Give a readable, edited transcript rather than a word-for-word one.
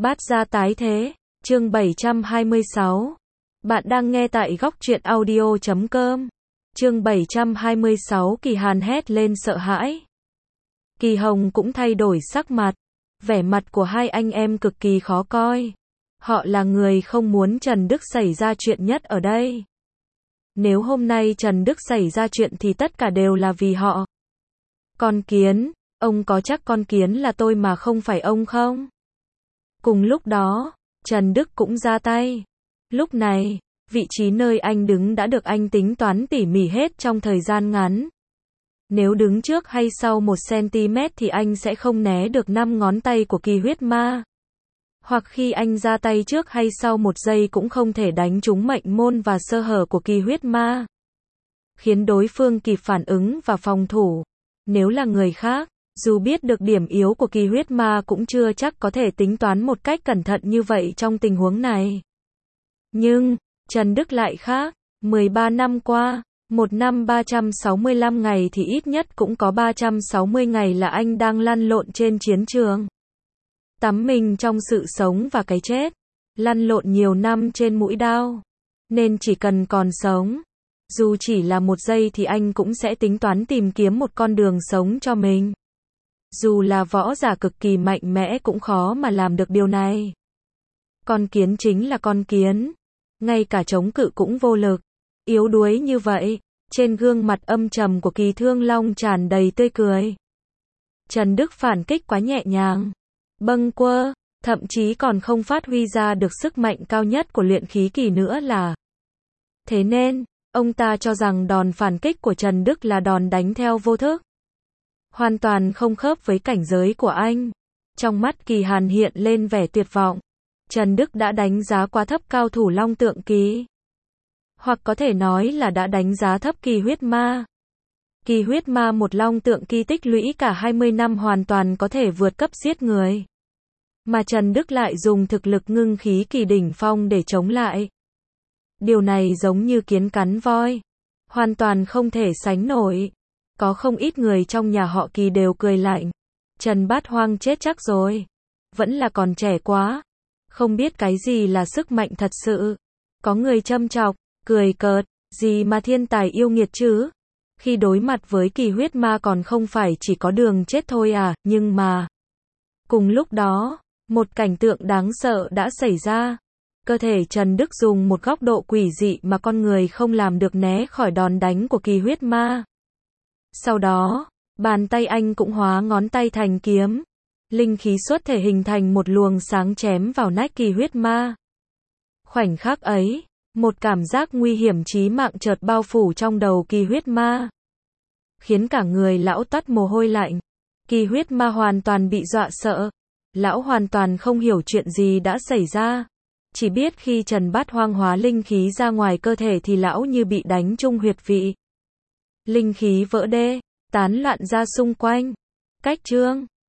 Bát gia tái thế, chương 726. Bạn đang nghe tại góc truyện audio.com. Chương 726 Kỳ Hàn hét lên sợ hãi. Kỳ Hồng cũng thay đổi sắc mặt. Vẻ mặt của hai anh em cực kỳ khó coi. Họ là người không muốn Trần Đức xảy ra chuyện nhất ở đây. Nếu hôm nay Trần Đức xảy ra chuyện thì tất cả đều là vì họ. Con Kiến, ông có chắc con Kiến là tôi mà không phải ông không? Cùng lúc đó, Trần Đức cũng ra tay. Lúc này, vị trí nơi anh đứng đã được anh tính toán tỉ mỉ hết trong thời gian ngắn. Nếu đứng trước hay sau 1cm thì anh sẽ không né được 5 ngón tay của Kỳ Huyết Ma. Hoặc khi anh ra tay trước hay sau 1 giây cũng không thể đánh trúng mệnh môn và sơ hở của Kỳ Huyết Ma, khiến đối phương kịp phản ứng và phòng thủ. Nếu là người khác, dù biết được điểm yếu của Kỳ Huyết Ma cũng chưa chắc có thể tính toán một cách cẩn thận như vậy trong tình huống này. Nhưng, Trần Đức lại khác. 13 năm qua, một năm 365 ngày thì ít nhất cũng có 360 ngày là anh đang lăn lộn trên chiến trường. Tắm mình trong sự sống và cái chết. Lăn lộn nhiều năm trên mũi đao. Nên chỉ cần còn sống, dù chỉ là 1 giây thì anh cũng sẽ tính toán tìm kiếm một con đường sống cho mình. Dù là võ giả cực kỳ mạnh mẽ cũng khó mà làm được điều này. Con Kiến chính là con Kiến. Ngay cả chống cự cũng vô lực. Yếu đuối như vậy. Trên gương mặt âm trầm của Kỳ Thương Long tràn đầy tươi cười. Trần Đức phản kích quá nhẹ nhàng. Bâng quơ. Thậm chí còn không phát huy ra được sức mạnh cao nhất của luyện khí kỳ nữa là. Thế nên, ông ta cho rằng đòn phản kích của Trần Đức là đòn đánh theo vô thức. Hoàn toàn không khớp với cảnh giới của anh. Trong mắt Kỳ Hàn hiện lên vẻ tuyệt vọng. Trần Đức đã đánh giá quá thấp cao thủ Long Tượng Kỳ. Hoặc có thể nói là đã đánh giá thấp Kỳ Huyết Ma. Kỳ Huyết Ma một Long Tượng Kỳ tích lũy cả 20 năm hoàn toàn có thể vượt cấp giết người. Mà Trần Đức lại dùng thực lực ngưng khí kỳ đỉnh phong để chống lại. Điều này giống như kiến cắn voi. Hoàn toàn không thể sánh nổi. Có không ít người trong nhà họ Kỳ đều cười lạnh. Trần Bát Hoang chết chắc rồi. Vẫn là còn trẻ quá. Không biết cái gì là sức mạnh thật sự. Có người châm chọc, cười cợt, gì mà thiên tài yêu nghiệt chứ. Khi đối mặt với Kỳ Huyết Ma còn không phải chỉ có đường chết thôi à, nhưng mà. Cùng lúc đó, một cảnh tượng đáng sợ đã xảy ra. Cơ thể Trần Đức dùng một góc độ quỷ dị mà con người không làm được né khỏi đòn đánh của Kỳ Huyết Ma. Sau đó, bàn tay anh cũng hóa ngón tay thành kiếm. Linh khí xuất thể hình thành một luồng sáng chém vào nách Kỳ Huyết Ma. Khoảnh khắc ấy, một cảm giác nguy hiểm chí mạng chợt bao phủ trong đầu Kỳ Huyết Ma. Khiến cả người lão toát mồ hôi lạnh. Kỳ Huyết Ma hoàn toàn bị dọa sợ. Lão hoàn toàn không hiểu chuyện gì đã xảy ra. Chỉ biết khi Trần Bát Hoang hóa linh khí ra ngoài cơ thể thì lão như bị đánh trúng huyệt vị. Linh khí vỡ đê, tán loạn ra xung quanh. Cách chương